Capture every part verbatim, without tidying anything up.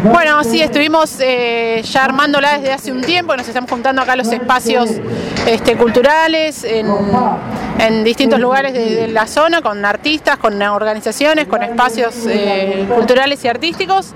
Bueno, sí, estuvimos eh, ya armándola desde hace un tiempo, nos estamos juntando acá los espacios este, culturales en, en distintos lugares de, de la zona, con artistas, con organizaciones, con espacios eh, culturales y artísticos.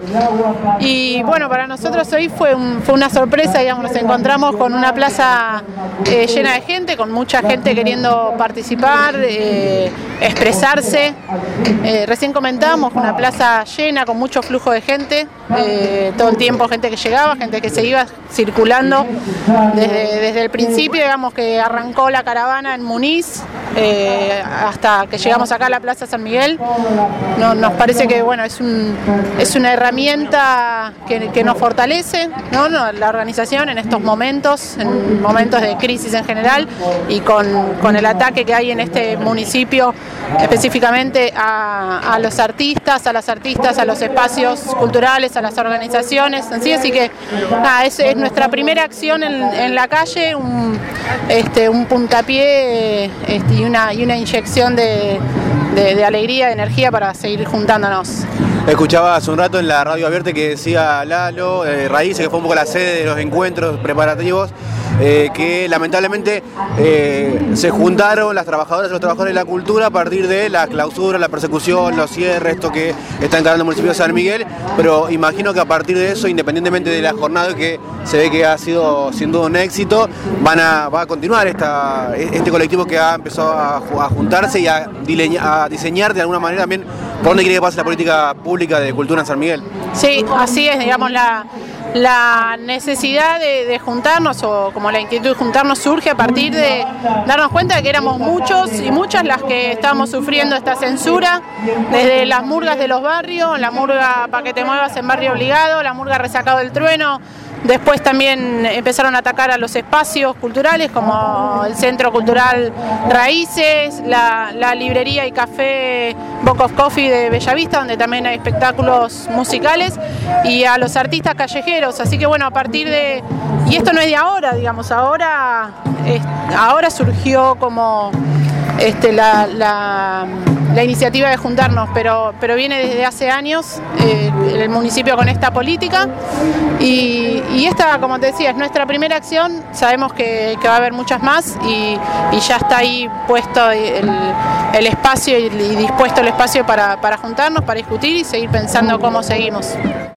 Y bueno, para nosotros hoy fue, un, fue una sorpresa, digamos, nos encontramos con una plaza eh, llena de gente, con mucha gente queriendo participar, eh, expresarse. Eh, recién comentábamos, una plaza llena, con mucho flujo de gente. Eh, todo el tiempo gente que llegaba, gente que se iba circulando desde, desde el principio, digamos que arrancó la caravana en Muniz eh, hasta que llegamos acá a la Plaza San Miguel. No, nos parece que bueno, es, un, es una herramienta que, que nos fortalece, ¿no? La organización en estos momentos, en momentos de crisis en general y con, con el ataque que hay en este municipio específicamente a, a los artistas, a las artistas, a los espacios culturales, a las organizaciones, así, así que nada, es, es nuestra primera acción en, en la calle, un, este, un puntapié este, y, una, y una inyección de, de, de alegría, de energía para seguir juntándonos. Escuchaba hace un rato en la radio abierta que decía Lalo, eh, Raíces, que fue un poco la sede de los encuentros preparativos, eh, que lamentablemente eh, se juntaron las trabajadoras y los trabajadores de la cultura a partir de la clausura, la persecución, los cierres, esto que está encarando el municipio de San Miguel, pero imagino que a partir de eso, independientemente de la jornada que se ve que ha sido sin duda un éxito, van a, va a continuar esta, este colectivo que ha empezado a, a juntarse y a, a diseñar de alguna manera también por dónde quiere que pase la política pública de cultura en San Miguel. Sí, así es, digamos, la, la necesidad de, de juntarnos, o como la inquietud de juntarnos, surge a partir de darnos cuenta de que éramos muchos y muchas las que estábamos sufriendo esta censura, desde las murgas de los barrios, la murga Pa' que te muevas en Barrio Obligado, la murga Resacado del Trueno. Después también empezaron a atacar a los espacios culturales como el Centro Cultural Raíces, la, la librería y café Book of Coffee de Bellavista, donde también hay espectáculos musicales, y a los artistas callejeros. Así que bueno, a partir de... Y esto no es de ahora, digamos, ahora, es, ahora surgió como este, la... la la iniciativa de juntarnos, pero, pero viene desde hace años eh, el municipio con esta política y, y esta, como te decía, es nuestra primera acción, sabemos que, que va a haber muchas más y, y ya está ahí puesto el, el espacio y, y dispuesto el espacio para, para juntarnos, para discutir y seguir pensando cómo seguimos.